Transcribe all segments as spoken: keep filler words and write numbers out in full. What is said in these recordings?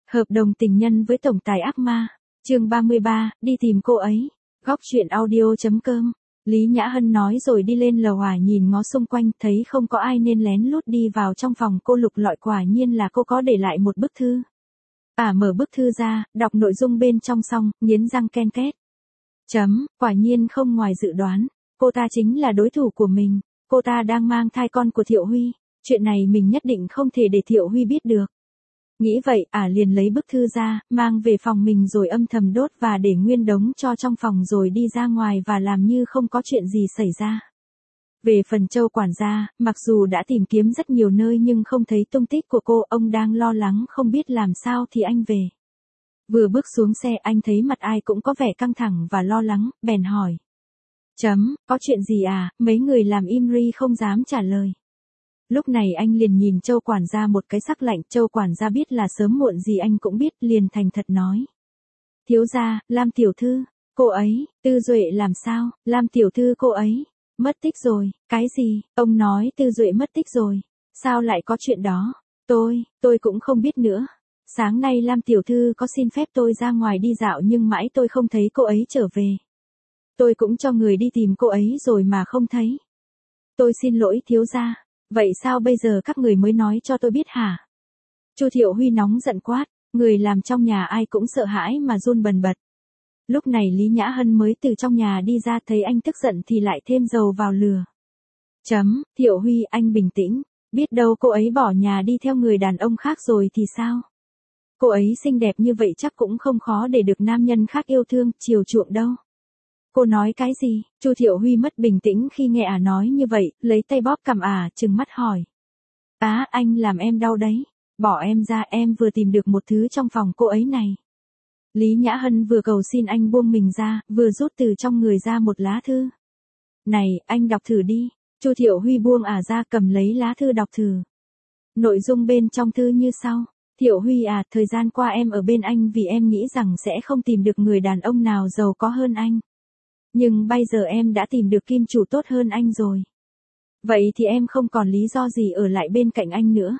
Hợp đồng tình nhân với tổng tài ác ma. Chương ba mươi ba, đi tìm cô ấy. Góc truyện audio chấm com. Lý Nhã Hân nói rồi đi lên lầu hỏa nhìn ngó xung quanh, thấy không có ai nên lén lút đi vào trong phòng cô lục lọi, quả nhiên là cô có để lại một bức thư. À, mở bức thư ra, đọc nội dung bên trong xong, nghiến răng ken két. Chấm, quả nhiên không ngoài dự đoán, cô ta chính là đối thủ của mình, cô ta đang mang thai con của Thiệu Huy, chuyện này mình nhất định không thể để Thiệu Huy biết được. Nghĩ vậy, ả à liền lấy bức thư ra, mang về phòng mình rồi âm thầm đốt và để nguyên đống cho trong phòng rồi đi ra ngoài và làm như không có chuyện gì xảy ra. Về phần Châu quản gia, mặc dù đã tìm kiếm rất nhiều nơi nhưng không thấy tung tích của cô, ông đang lo lắng không biết làm sao thì anh về. Vừa bước xuống xe anh thấy mặt ai cũng có vẻ căng thẳng và lo lắng, bèn hỏi. Chấm, có chuyện gì à, mấy người làm im ri không dám trả lời. Lúc này anh liền nhìn Châu quản gia một cái sắc lạnh, Châu quản gia biết là sớm muộn gì anh cũng biết, liền thành thật nói. Thiếu gia, Lam tiểu thư, cô ấy, Tư Duệ làm sao, Lam tiểu thư cô ấy, mất tích rồi, cái gì, ông nói Tư Duệ mất tích rồi, sao lại có chuyện đó, tôi, tôi cũng không biết nữa. Sáng nay Lam tiểu thư có xin phép tôi ra ngoài đi dạo nhưng mãi tôi không thấy cô ấy trở về. Tôi cũng cho người đi tìm cô ấy rồi mà không thấy. Tôi xin lỗi thiếu gia. Vậy sao bây giờ các người mới nói cho tôi biết hả? Chu Thiệu Huy nóng giận quát, người làm trong nhà ai cũng sợ hãi mà run bần bật. Lúc này Lý Nhã Hân mới từ trong nhà đi ra, thấy anh tức giận thì lại thêm dầu vào lửa. Chấm, Thiệu Huy, anh bình tĩnh, biết đâu cô ấy bỏ nhà đi theo người đàn ông khác rồi thì sao? Cô ấy xinh đẹp như vậy chắc cũng không khó để được nam nhân khác yêu thương, chiều chuộng đâu. Cô nói cái gì? Chu Thiệu Huy mất bình tĩnh khi nghe ả nói như vậy, lấy tay bóp cằm ả, trừng mắt hỏi. Á, anh làm em đau đấy. Bỏ em ra, em vừa tìm được một thứ trong phòng cô ấy này. Lý Nhã Hân vừa cầu xin anh buông mình ra, vừa rút từ trong người ra một lá thư. Này, anh đọc thử đi. Chu Thiệu Huy buông ả ra, cầm lấy lá thư đọc thử. Nội dung bên trong thư như sau. Thiệu Huy à, thời gian qua em ở bên anh vì em nghĩ rằng sẽ không tìm được người đàn ông nào giàu có hơn anh. Nhưng bây giờ em đã tìm được kim chủ tốt hơn anh rồi. Vậy thì em không còn lý do gì ở lại bên cạnh anh nữa.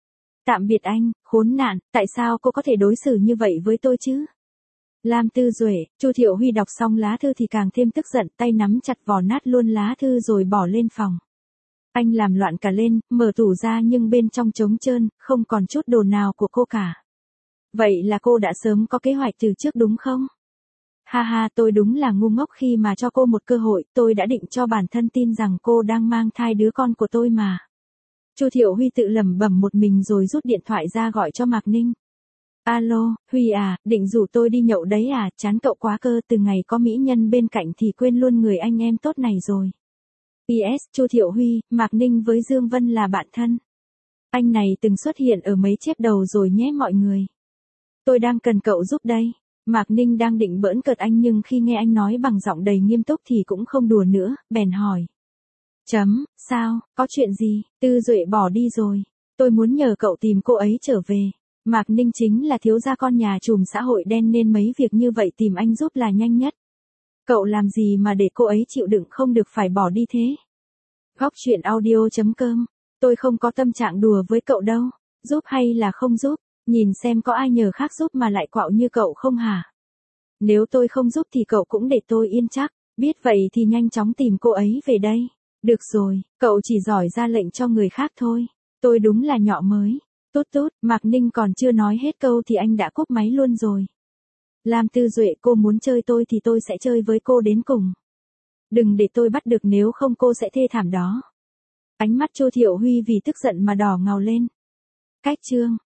Tạm biệt anh, khốn nạn, tại sao cô có thể đối xử như vậy với tôi chứ? Lam Tư Duệ. Chu Thiệu Huy đọc xong lá thư thì càng thêm tức giận, tay nắm chặt vò nát luôn lá thư rồi bỏ lên phòng. Anh làm loạn cả lên, mở tủ ra nhưng bên trong trống trơn, không còn chút đồ nào của cô cả. Vậy là cô đã sớm có kế hoạch từ trước đúng không? Ha ha, tôi đúng là ngu ngốc khi mà cho cô một cơ hội, tôi đã định cho bản thân tin rằng cô đang mang thai đứa con của tôi mà. Chu Thiệu Huy tự lẩm bẩm một mình rồi rút điện thoại ra gọi cho Mạc Ninh. Alo, Huy à, định rủ tôi đi nhậu đấy à, chán cậu quá cơ, từ ngày có mỹ nhân bên cạnh thì quên luôn người anh em tốt này rồi. pê ét, Chu Thiệu Huy, Mạc Ninh với Dương Vân là bạn thân. Anh này từng xuất hiện ở mấy chép đầu rồi nhé mọi người. Tôi đang cần cậu giúp đây. Mạc Ninh đang định bỡn cợt anh nhưng khi nghe anh nói bằng giọng đầy nghiêm túc thì cũng không đùa nữa, bèn hỏi. Chấm, sao, có chuyện gì? Tư Duệ bỏ đi rồi. Tôi muốn nhờ cậu tìm cô ấy trở về. Mạc Ninh chính là thiếu gia con nhà trùm xã hội đen nên mấy việc như vậy tìm anh giúp là nhanh nhất. Cậu làm gì mà để cô ấy chịu đựng không được phải bỏ đi thế? Góc truyện audio chấm com. Tôi không có tâm trạng đùa với cậu đâu. Giúp hay là không giúp? Nhìn xem có ai nhờ khác giúp mà lại quạo như cậu không hả? Nếu tôi không giúp thì cậu cũng để tôi yên chắc. Biết vậy thì nhanh chóng tìm cô ấy về đây. Được rồi, cậu chỉ giỏi ra lệnh cho người khác thôi. Tôi đúng là nhọ mới. Tốt tốt, Mạc Ninh còn chưa nói hết câu thì anh đã cúp máy luôn rồi. Lam Tư Duệ, cô muốn chơi tôi thì tôi sẽ chơi với cô đến cùng. Đừng để tôi bắt được, nếu không cô sẽ thê thảm đó. Ánh mắt Chu Thiệu Huy vì tức giận mà đỏ ngầu lên. Cách chương